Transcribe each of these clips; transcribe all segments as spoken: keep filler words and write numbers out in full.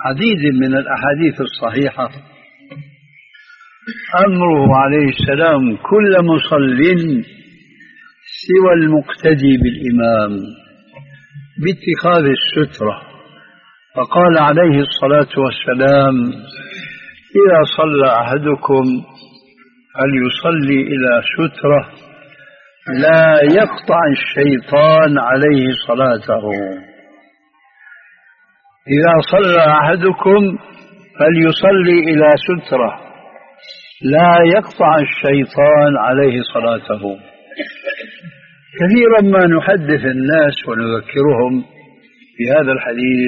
عديد من الأحاديث الصحيحة أمره عليه السلام كل مصل سوى المقتدي بالإمام باتخاذ السترة، فقال عليه الصلاة والسلام: إذا صلى أحدكم فليصلي إلى سترة لا يقطع الشيطان عليه صلاته. إذا صلى أحدكم فليصلي إلى سترة لا يقطع الشيطان عليه صلاته. كثيرا ما نحدث الناس ونذكرهم بهذا الحديث،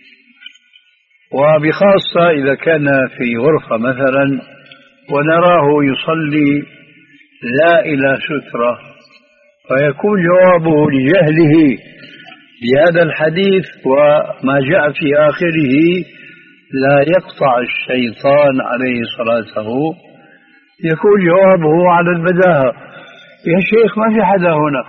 وبخاصة إذا كان في غرفة مثلا ونراه يصلي لا إلى سترة، فيكون جوابه لجهله بهذا الحديث وما جاء في آخره: لا يقطع الشيطان عليه صلاته. يكون جوابه على البداهة: يا شيخ ما في حدا هنا،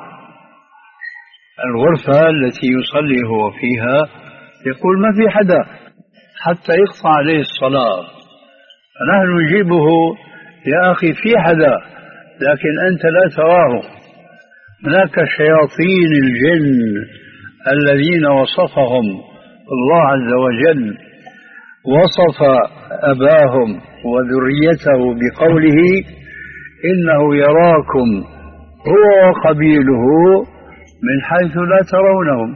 الغرفة التي يصلي هو فيها يقول ما في حدا حتى يقطع عليه الصلاة. فنحن نجيبه: يا أخي في حدا لكن أنت لا تراه. هناك شياطين الجن الذين وصفهم الله عز وجل، وصف أباهم وذريته بقوله: إنه يراكم هو وقبيله من حيث لا ترونهم.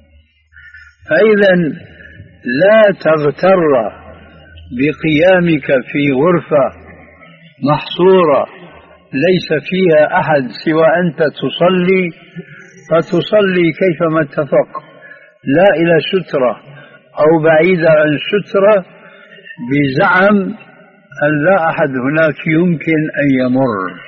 فإذا لا تغتر بقيامك في غرفة محصورة ليس فيها أحد سوى أنت تصلي، فتصلي كيفما اتفق، لا إلى سترة أو بعيدة عن سترة، بزعم أن لا أحد هناك يمكن أن يمر.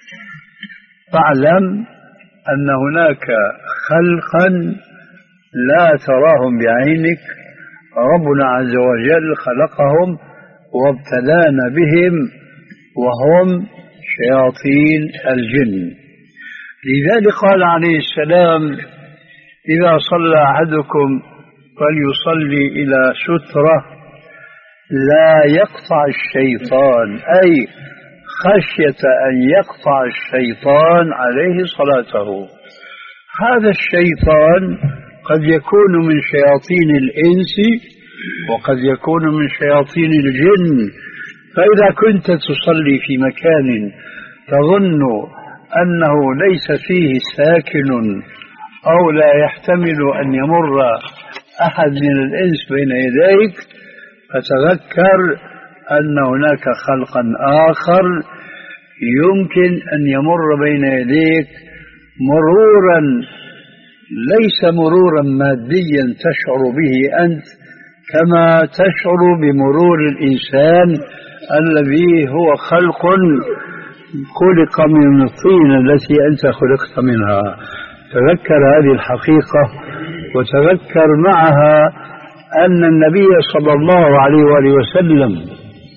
فاعلم أن هناك خلقا لا تراهم بعينك، ربنا عز وجل خلقهم وابتلانا بهم، وهم شياطين الجن. لذلك قال عليه السلام: إذا صلى أحدكم فليصلي إلى سترة لا يقطع الشيطان، أي خشية أن يقطع الشيطان عليه صلاته. هذا الشيطان قد يكون من شياطين الإنس وقد يكون من شياطين الجن. فإذا كنت تصلي في مكان تظن أنه ليس فيه ساكن أو لا يحتمل أن يمر أحد من الإنس بين يديك، فتذكر أن هناك خلقا آخر يمكن أن يمر بين يديك مرورا ليس مرورا ماديا تشعر به أنت كما تشعر بمرور الإنسان الذي هو خلق خلق من الطين التي أنت خلقت منها. تذكر هذه الحقيقة، وتذكر معها أن النبي صلى الله عليه وآله وسلم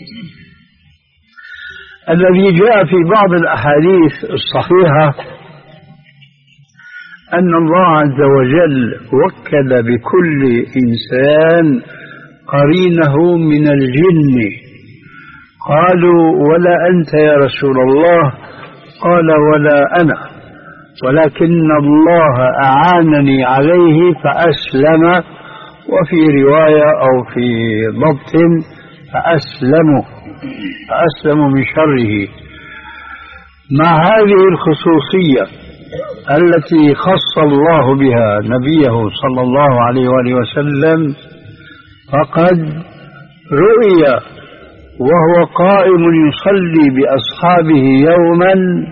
الذي جاء في بعض الأحاديث الصحيحة أن الله عز وجل وكل بكل إنسان قرينه من الجن. قالوا: ولا أنت يا رسول الله؟ قال: ولا أنا، ولكن الله أعانني عليه فأسلم، وفي رواية أو في ضبط فأسلموا فأسلموا من شره. مع هذه الخصوصية التي خص الله بها نبيه صلى الله عليه وآله وسلم، فقد رؤي وهو قائم يصلي بأصحابه يوما،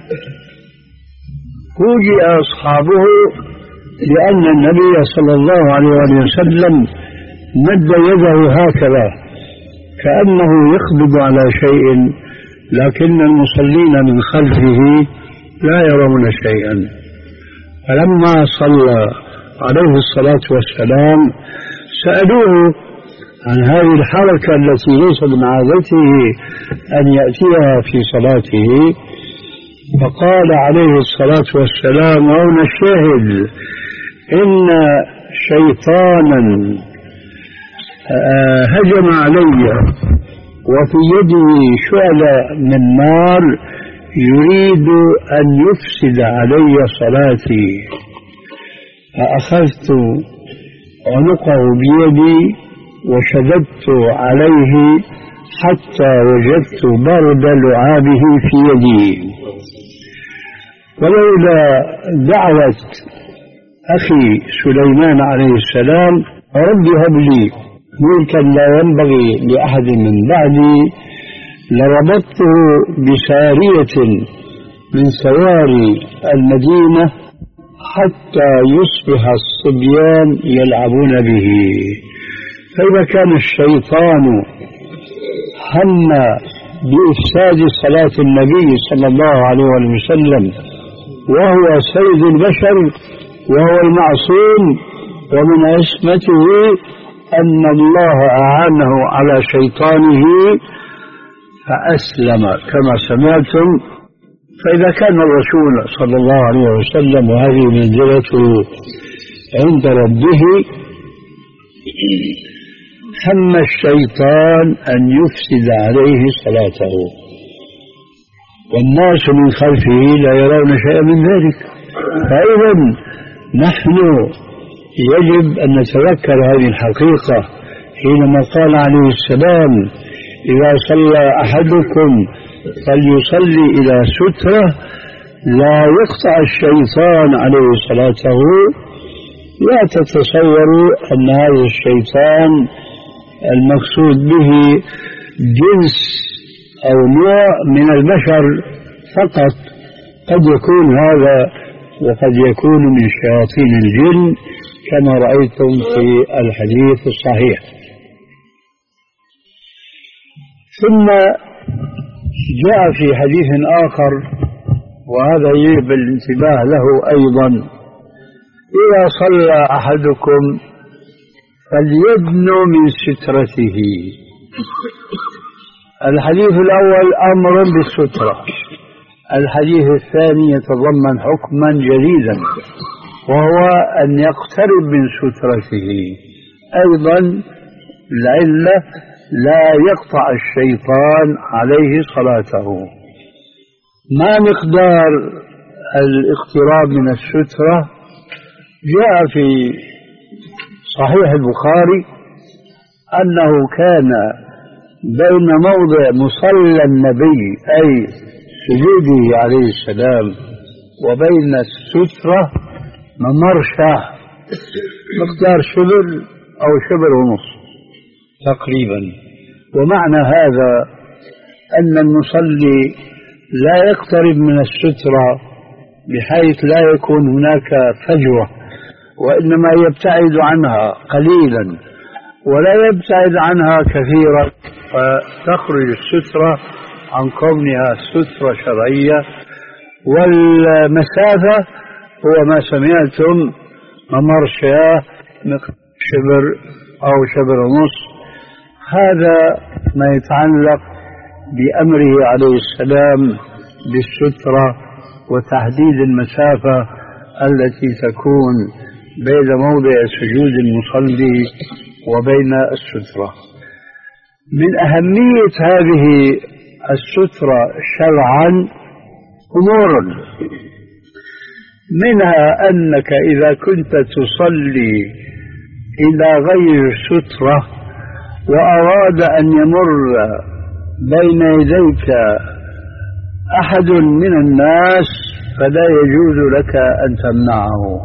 فوجئ أصحابه لأن النبي صلى الله عليه وآله وسلم مد يده هكذا كأنه يقبض على شيء، لكن المصلين من خلفه لا يرون شيئا. فلما صلى عليه الصلاة والسلام سألوه عن هذه الحركة التي ليس من عادته أن يأتيها في صلاته، فقال عليه الصلاة والسلام: وهنا الشاهد، إن شيطانا هجم علي وفي يده شعلة من نار يريد أن يفسد علي صلاتي، فأخذت عنقه بيدي وشددت عليه حتى وجدت برد لعابه في يدي. ولولا دعوة أخي سليمان عليه السلام رب هب لي ملكا لا ينبغي لأحد من بعدي لربطته بسارية من سواري المدينة حتى يصبح الصبيان يلعبون به. فإذا كان الشيطان هم بإفساد صلاة النبي صلى الله عليه وسلم وهو سيد البشر وهو المعصوم ومن عصمته أن الله أعانه على شيطانه فأسلم كما سمعتم. فإذا كان الرسول صلى الله عليه وسلم وهذه منزلته عند ربه هم الشيطان أن يفسد عليه صلاته والناس من خلفه لا يرون شيئا من ذلك. فإذا نحن يجب أن نتذكر هذه الحقيقة حينما قال عليه السلام إذا صلى أحدكم فليصلي إلى سترة لا يقطع الشيطان عليه صلاته. لا تتصوروا أن هذا الشيطان المقصود به جنس أو نوع من البشر فقط، قد يكون هذا وقد يكون من شياطين الجن كما رأيتم في الحديث الصحيح. ثم جاء في حديث آخر وهذا يجب الانتباه له أيضا إذا صلى أحدكم فليدنو من سترته. الحديث الأول أمر بالسترة، الحديث الثاني يتضمن حكما جديدا وهو أن يقترب من سترته. أيضا العلة لا يقطع الشيطان عليه صلاته. ما مقدار الاقتراب من السترة؟ جاء في صحيح البخاري أنه كان بين موضع مصلى النبي أي سجوده عليه السلام وبين السترة ممرشة مقدار شبر أو شبر ونصف تقريبا. ومعنى هذا أن المصلي لا يقترب من السترة بحيث لا يكون هناك فجوة، وإنما يبتعد عنها قليلا ولا يبتعد عنها كثيرا، فتخرج السترة عن كونها سترة شرعية. والمسافة هو ما سمعتم ممر شياه شبر أو شبر ونصف. هذا ما يتعلق بأمره عليه السلام بالسترة وتحديد المسافة التي تكون بين موضع سجود المصلي وبين السترة. من أهمية هذه السترة شرعا أمور، منها أنك إذا كنت تصلي إلى غير سترة وأراد أن يمر بين يديك أحد من الناس فلا يجوز لك أن تمنعه.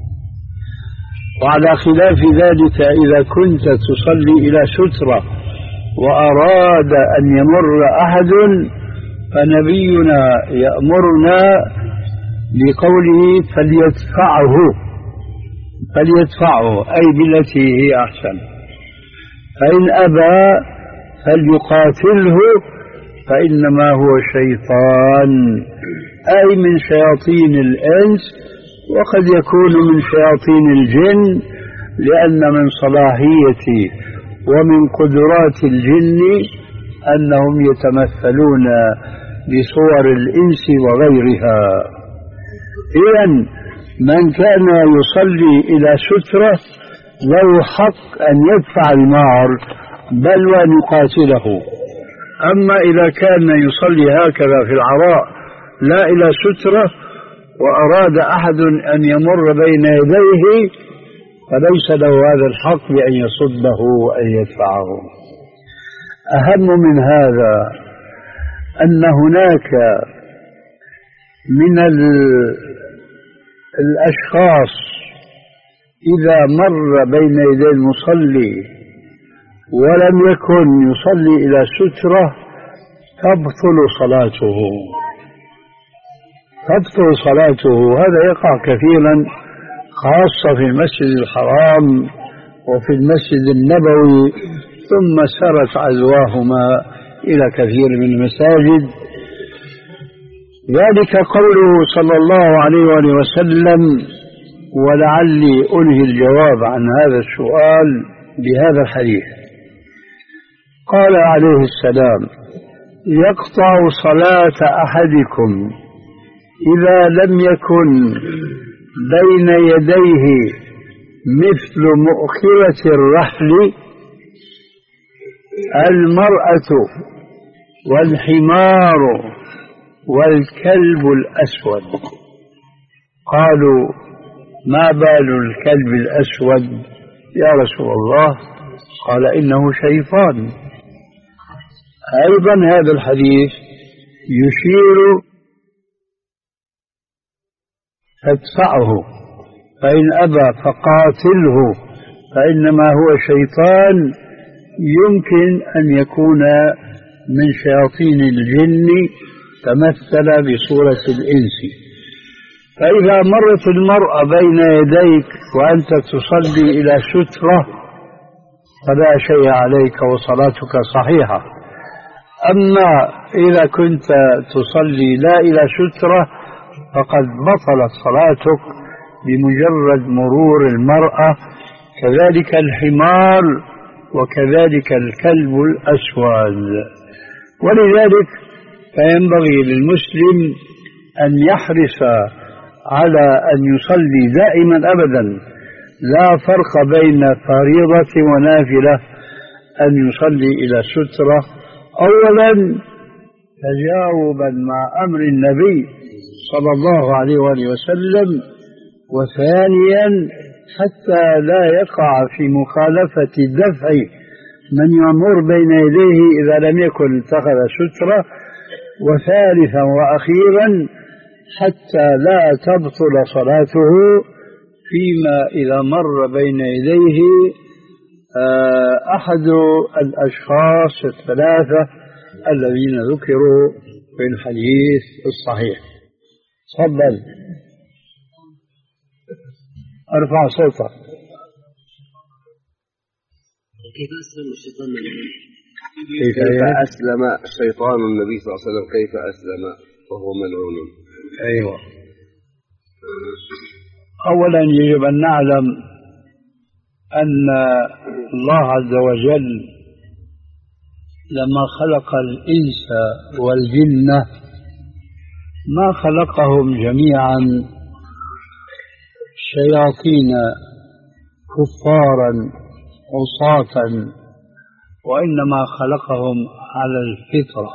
وعلى خلاف ذلك إذا كنت تصلي إلى سترة وأراد أن يمر أحد فنبينا يأمرنا بقوله فليدفعه فليدفعه أي بالتي هي أحسن، فإن أبى فليقاتله فإنما هو شيطان أي من شياطين الإنس وقد يكون من شياطين الجن، لأن من صلاحية ومن قدرات الجن أنهم يتمثلون بصور الإنس وغيرها. إذن من كان يصلي إلى سترة له حق أن يدفع المهر بل وأن يقاتله. أما إذا كان يصلي هكذا في العراء لا إلى سترة وأراد أحد أن يمر بين يديه فليس له هذا الحق بأن يصده وأن يدفعه. أهم من هذا أن هناك من الأشخاص إذا مر بين يدي المصلي ولم يكن يصلي إلى سترة تبطل صلاته تبطل صلاته. هذا يقع كثيرا خاصة في المسجد الحرام وفي المسجد النبوي، ثم سرت عزواهما إلى كثير من المساجد. ذلك قوله صلى الله عليه وآله وسلم، ولعلي أنهي الجواب عن هذا السؤال بهذا الحديث. قال عليه السلام: يقطع صلاة أحدكم إذا لم يكن بين يديه مثل مؤخرة الرحل المرأة والحمار والكلب الأسود. قالوا: ما بال الكلب الأسود يا رسول الله؟ قال: إنه شيطان. أيضا هذا الحديث يشير فادفعه، فإن أبى فقاتله، فإنما هو شيطان يمكن أن يكون من شياطين الجن تمثل بصورة الإنس. فإذا مرت المرأة بين يديك وأنت تصلي إلى سترة فلا شيء عليك وصلاتك صحيحة. أما إذا كنت تصلي لا إلى سترة فقد بطلت صلاتك بمجرد مرور المرأة، كذلك الحمار وكذلك الكلب الأسود. ولذلك فينبغي للمسلم أن يحرص على أن يصلي دائما أبدا، لا فرق بين فريضة ونافلة، أن يصلي إلى سترة أولا تجاوبا مع أمر النبي صلى الله عليه وآله وسلم، وثانيا حتى لا يقع في مخالفة دفع من يمر بين يديه إذا لم يكن اتخذ سترة، وثالثا وأخيرا حتى لا تبطل صلاته فيما إذا مر بين يديه أحد الأشخاص الثلاثة الذين ذكروا في الحديث الصحيح. تفضل ارفع صوتك. كيف أسلم الشيطان النبي؟ كيف, كيف أسلم الشيطان النبي صلى الله عليه وسلم؟ كيف أسلم وهو ملعون؟ أيوة. أولا يجب أن نعلم أن الله عز وجل لما خلق الإنس والجن ما خلقهم جميعا شياطين كفارا عصاة، وإنما خلقهم على الفطرة.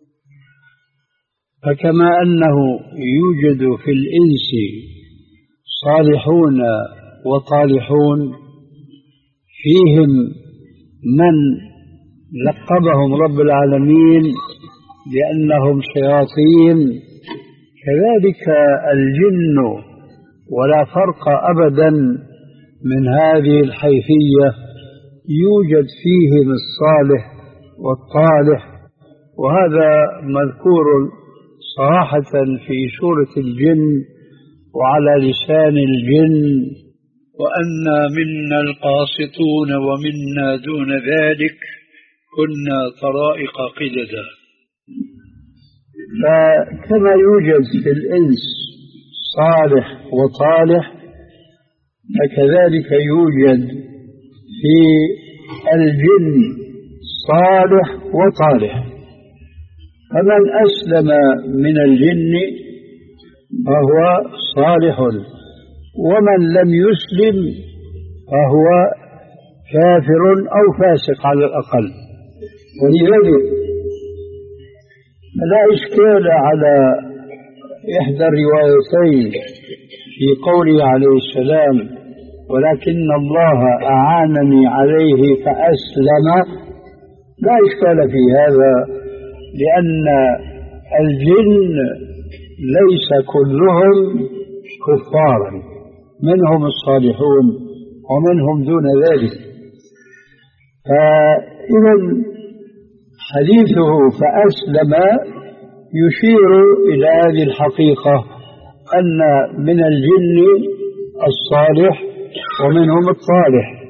فكما أنه يوجد في الإنس صالحون وطالحون، فيهم من لقبهم رب العالمين بأنهم شياطين، كذلك الجن، ولا فرق أبدا من هذه الحيثية. يوجد فيهم الصالح والطالح، وهذا مذكور صراحة في سورة الجن وعلى لسان الجن: وأنا منا القاسطون ومنا دون ذلك كنا طرائق قددا. فكما يوجد في الإنس صالح وطالح، فكذلك يوجد في الجن صالح وطالح. فمن أسلم من الجن فهو صالح، ومن لم يسلم فهو كافر أو فاسق على الأقل. ولذلك لا إشكال على إحدى الروايتين في قوله عليه السلام ولكن الله أعانني عليه فأسلم، لا إشكال في هذا، لأن الجن ليس كلهم كفارا، منهم الصالحون ومنهم دون ذلك. فإذا حديثه فأسلم يشير إلى هذه الحقيقة أن من الجن الصالح ومنهم الطالح.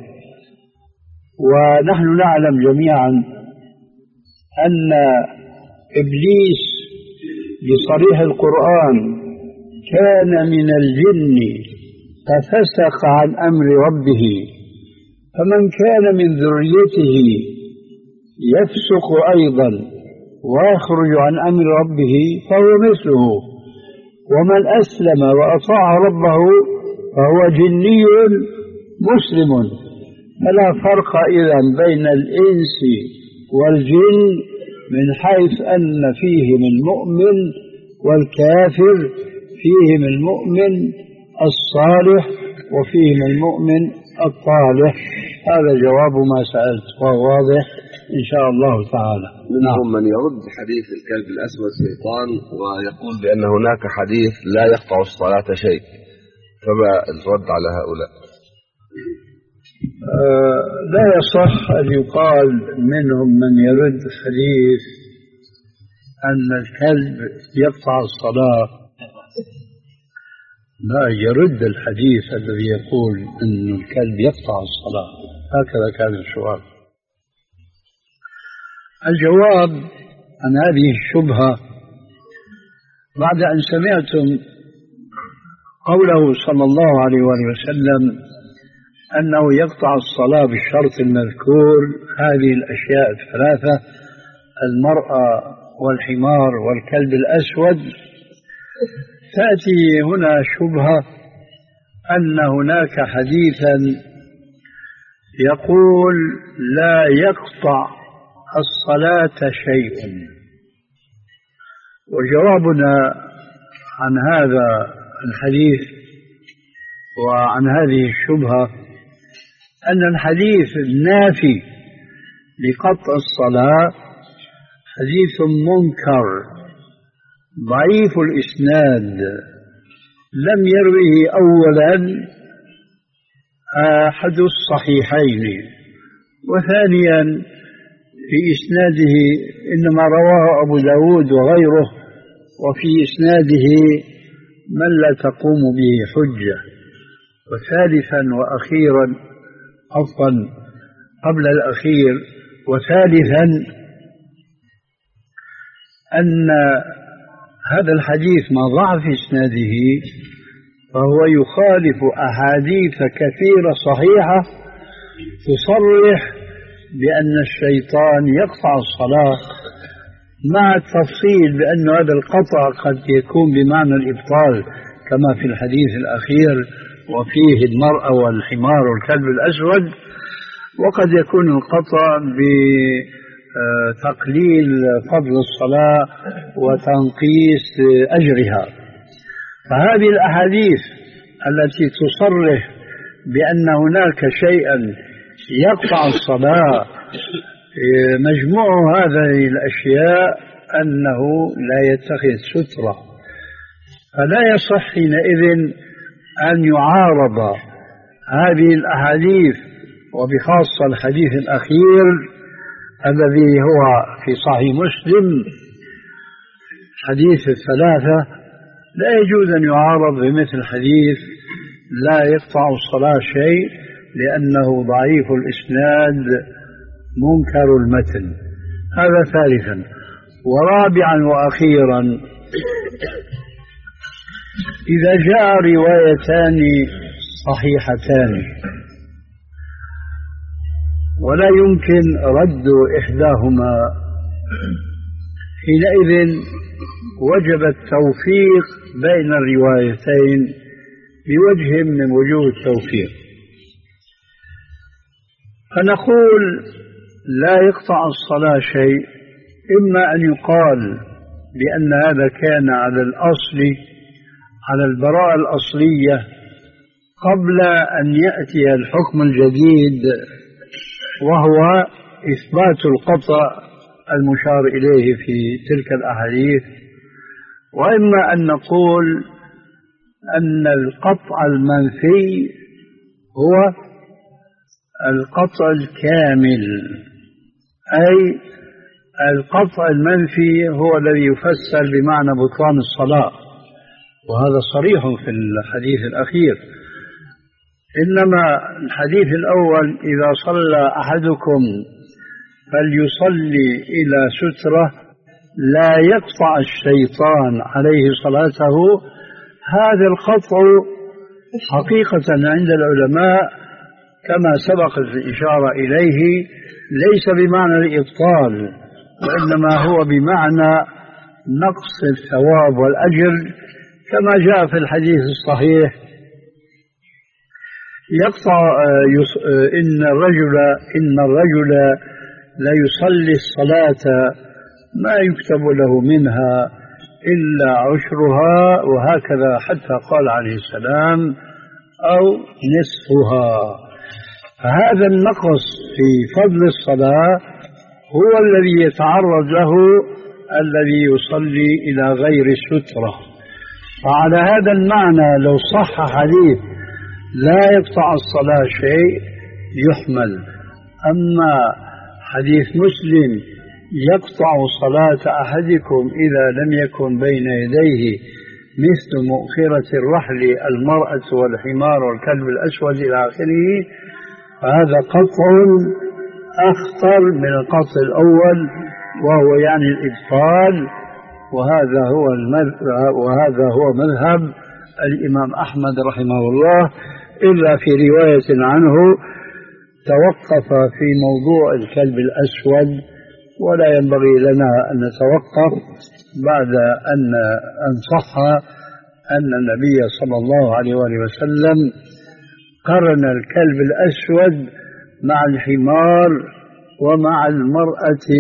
ونحن نعلم جميعا أن إبليس بصريح القرآن كان من الجن ففسق عن أمر ربه، فمن كان من ذريته يفسق أيضا ويخرج عن أمر ربه فهو مثله، ومن أسلم وأطاع ربه فهو جني مسلم. فلا فرق إذن بين الإنس والجن من حيث أن فيهم المؤمن والكافر، فيهم المؤمن الصالح وفيهم المؤمن الطالح. هذا جواب ما سألت وهو واضح إن شاء الله تعالى. منهم من يرد حديث الكلب الأسود شيطان ويقول بأن هناك حديث لا يقطع الصلاة شيء، فما الرد على هؤلاء؟ آه لا يصح أن يقال منهم من يرد حديث أن الكلب يقطع الصلاة. لا، يرد الحديث الذي يقول أن الكلب يقطع الصلاة. هكذا كان السؤال. الجواب عن هذه الشبهة بعد أن سمعتم قوله صلى الله عليه وآله وسلم أنه يقطع الصلاة بالشرط المذكور، هذه الأشياء الثلاثة: المرأة والحمار والكلب الأسود، تأتي هنا شبهة أن هناك حديثا يقول لا يقطع الصلاة شيء. وجوابنا عن هذا الحديث وعن هذه الشبهة أن الحديث النافي لقطع الصلاة حديث منكر ضعيف الإسناد، لم يروه أولا أحد الصحيحين، وثانيا في إسناده إنما رواه أبو داود وغيره، وفي إسناده من لا تقوم به حجة. وثالثا وأخيرا، عفوا قبل الأخير وثالثا، أن هذا الحديث مع ضعف إسناده فهو يخالف أحاديث كثيرة صحيحة تصرح بأن الشيطان يقطع الصلاة، مع التفصيل بأن هذا القطع قد يكون بمعنى الإبطال كما في الحديث الأخير وفيه المرأة والحمار والكلب الأسود، وقد يكون القطع بتقليل فضل الصلاة وتنقيس أجرها. فهذه الأحاديث التي تصرح بأن هناك شيئا يقطع الصلاة مجموع هذه الأشياء أنه لا يتخذ سترة، فلا يصح حينئذ أن يعارض هذه الأحاديث، وبخاصة الحديث الأخير الذي هو في صحيح مسلم حديث الثلاثة، لا يجوز أن يعارض بمثل حديث لا يقطع الصلاة شيء، لأنه ضعيف الإسناد منكر المتن. هذا ثالثا. ورابعا وأخيرا، إذا جاء روايتان صحيحتان ولا يمكن رد إحداهما، حينئذ وجب التوفيق بين الروايتين بوجه من وجوه التوفيق. فنقول لا يقطع الصلاة شيء، إما أن يقال بأن هذا كان على الأصل، على البراءة الأصلية قبل أن يأتي الحكم الجديد وهو إثبات القطع المشار إليه في تلك الأحاديث، وإما أن نقول أن القطع المنفي هو القطع الكامل، أي القطع المنفي هو الذي يفسر بمعنى بطلان الصلاة، وهذا صريح في الحديث الأخير. إنما الحديث الأول إذا صلى أحدكم فليصلي إلى سترة لا يقطع الشيطان عليه صلاته، هذا القطع حقيقة عند العلماء كما سبقت الإشارة إليه ليس بمعنى الإبطال، وإنما هو بمعنى نقص الثواب والأجر، كما جاء في الحديث الصحيح يقطع إن الرجل إن الرجل لا يصلي الصلاة ما يكتب له منها إلا عشرها، وهكذا حتى قال عليه السلام أو نصفها. فهذا النقص في فضل الصلاة هو الذي يتعرض له الذي يصلي إلى غير سترة. فعلى هذا المعنى لو صح حديث لا يقطع الصلاة شيء يحمل. أما حديث مسلم يقطع صلاة أحدكم إذا لم يكن بين يديه مثل مؤخرة الرحل المرأة والحمار والكلب الأسود إلى آخره، فهذا قطع أخطر من القطع الأول، وهو يعني الإبطال، وهذا هو المذهب وهذا هو مذهب الإمام أحمد رحمه الله، إلا في رواية عنه توقف في موضوع الكلب الأسود، ولا ينبغي لنا أن نتوقف بعد أن أن صح أن النبي صلى الله عليه وآله وسلم قرن الكلب الأسود مع الحمار ومع المرأة،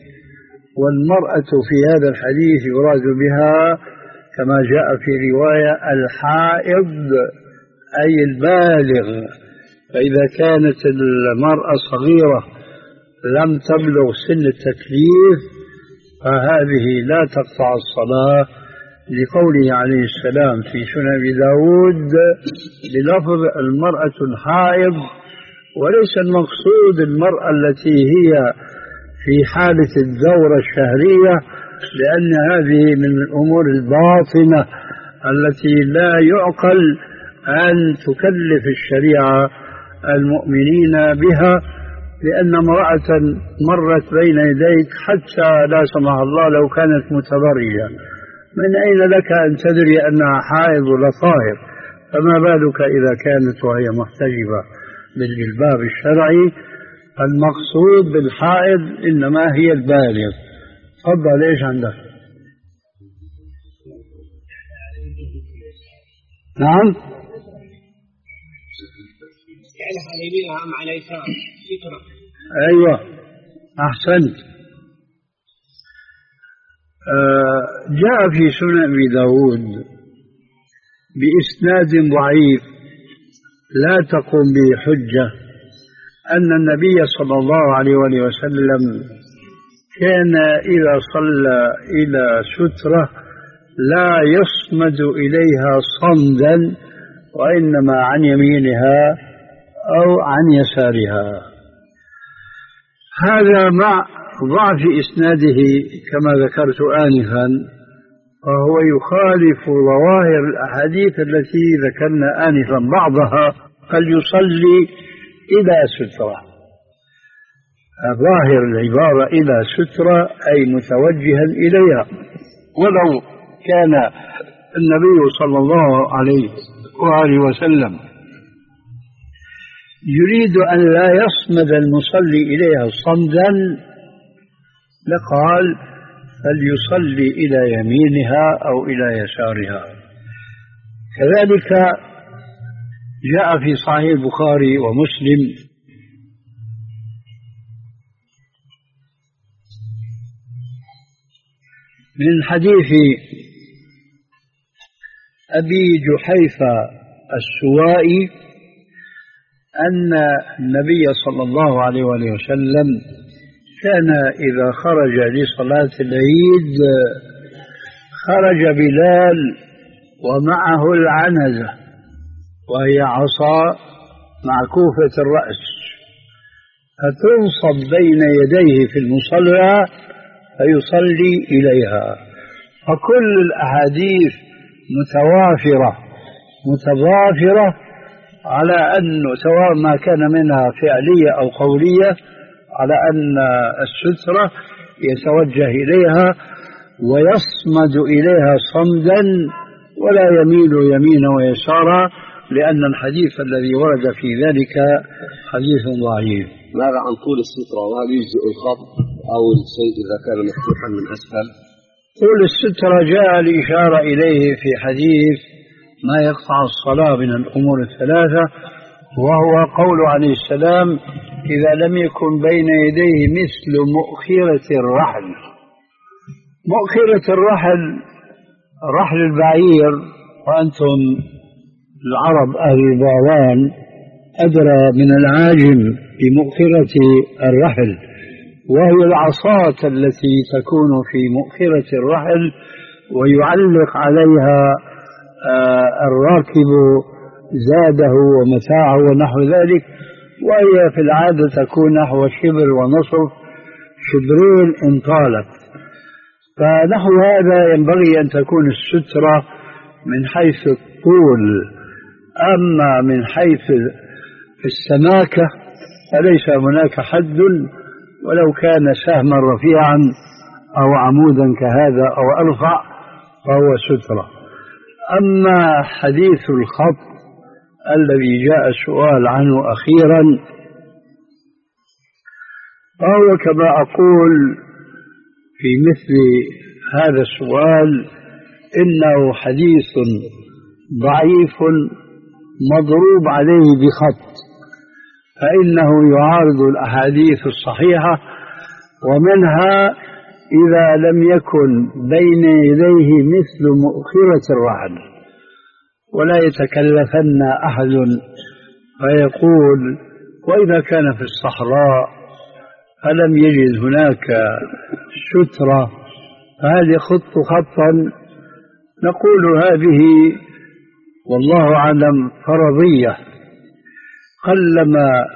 والمرأة في هذا الحديث يراد بها كما جاء في رواية الحائض أي البالغ، فإذا كانت المرأة صغيرة لم تبلغ سن التكليف فهذه لا تقطع الصلاة، لقوله عليه السلام في سنن أبي داود بلفظ المرأة الحائض، وليس المقصود المرأة التي هي في حالة الدورة الشهرية، لأن هذه من الأمور الباطنة التي لا يعقل أن تكلف الشريعة المؤمنين بها، لأن امرأة مرت بين يديك حتى لا سمح الله لو كانت متبرجة، من أين لك أن تدري أنها حائض ولا طاهر؟ فما بالك إذا كانت وهي محتجبة بالجلباب الشرعي. المقصود بالحائض إنما هي البالغ. تفضل، إيش عندك؟ نعم، يعني على يمينها أم على يسار سترة. أيوة أحسنت. آه جاء في سنن أبي داود بإسناد ضعيف لا تقوم به حجة أن النبي صلى الله عليه وآله وسلم كان إذا صلى إلى سترة لا يصمد إليها صمدا، وإنما عن يمينها أو عن يسارها. هذا مع ضعف إسناده كما ذكرت آنفا، وهو يخالف ظواهر الأحاديث التي ذكرنا آنفا بعضها، فليصلي إلى سترة. ظاهر العبارة إلى سترة أي متوجها إليها، ولو كان النبي صلى الله عليه وآله وسلم يريد أن لا يصمد المصلي إليها صمدا لقال فليصلي إلى يمينها أو إلى يسارها. كذلك جاء في صحيح البخاري ومسلم من حديث أبي جحيفة السوائي أن النبي صلى الله عليه وسلم كان إذا خرج لصلاة العيد خرج بلال ومعه العنزة وهي عصا معكوفة الرأس فتنصب بين يديه في المصلى فيصلي إليها. فكل الأحاديث متوافرة متضافرة على أنه سواء ما كان منها فعلية أو قولية على أن السترة يتوجه إليها ويصمد إليها صمدا ولا يميل يمينا ويسارا، لأن الحديث الذي ورد في ذلك حديث ضعيف. ماذا عن طول السترة؟ وهل يجزئ الخط أو الشيء إذا كان مفتوحا من أسفل؟ طول السترة جاء الإشارة إليه في حديث ما يقطع الصلاة من الأمور الثلاثة، وهو قول عليه السلام إذا لم يكن بين يديه مثل مؤخرة الرحل. مؤخرة الرحل رحل البعير، وأنتم العرب أهل البعوان أدرى من العاجم بمؤخرة الرحل، وهي العصاة التي تكون في مؤخرة الرحل ويعلق عليها الراكب زاده ومتاعه ونحو ذلك، وهي في العادة تكون نحو شبر ونصف، شبرين إن طالت. فنحو هذا ينبغي أن تكون السترة من حيث الطول، أما من حيث السماكة فليس هناك حد، ولو كان سهما رفيعا أو عمودا كهذا أو أرفع فهو سترة. أما حديث الخط الذي جاء السؤال عنه أخيرا فهو كما أقول في مثل هذا السؤال إنه حديث ضعيف مضروب عليه بخط، فإنه يعارض الأحاديث الصحيحة، ومنها إذا لم يكن بين يديه مثل مؤخرة الرحل. ولا يتكلفن أحد فيقول وإذا كان في الصحراء فلم يجد هناك سترة فهل يخط خطا؟ نقول هذه والله أعلم فرضية قلما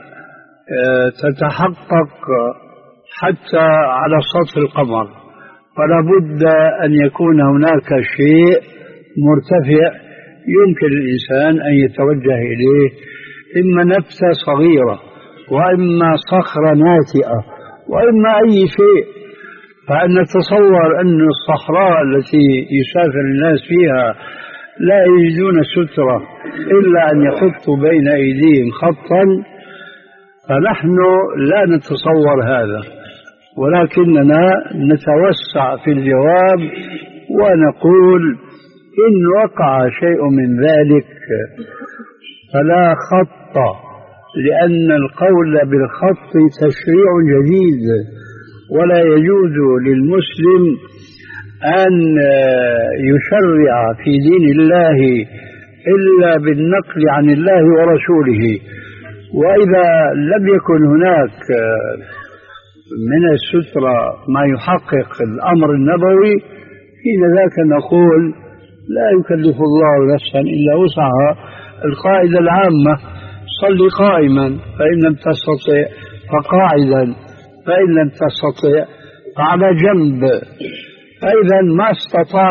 تتحقق حتى على سطح القمر، فلا بد أن يكون هناك شيء مرتفع يمكن الإنسان أن يتوجه إليه، إما نبتة صغيرة وإما صخرة ناتئة وإما أي شيء. فأن نتصور أن الصحراء التي يسافر الناس فيها لا يجدون سترة إلا أن يحطوا بين أيديهم خطا، فنحن لا نتصور هذا، ولكننا نتوسع في الجواب ونقول إن وقع شيء من ذلك فلا خط، لأن القول بالخط تشريع جديد، ولا يجوز للمسلم أن يشرع في دين الله إلا بالنقل عن الله ورسوله. وإذا لم يكن هناك من السترة ما يحقق الأمر النبوي حين ذاك نقول لا يكلف الله نفسا إلا وسعها. القاعدة العامة صل قائما فإن لم تستطع فقاعدا فإن لم تستطع فعلى جنب. فإذا ما استطاع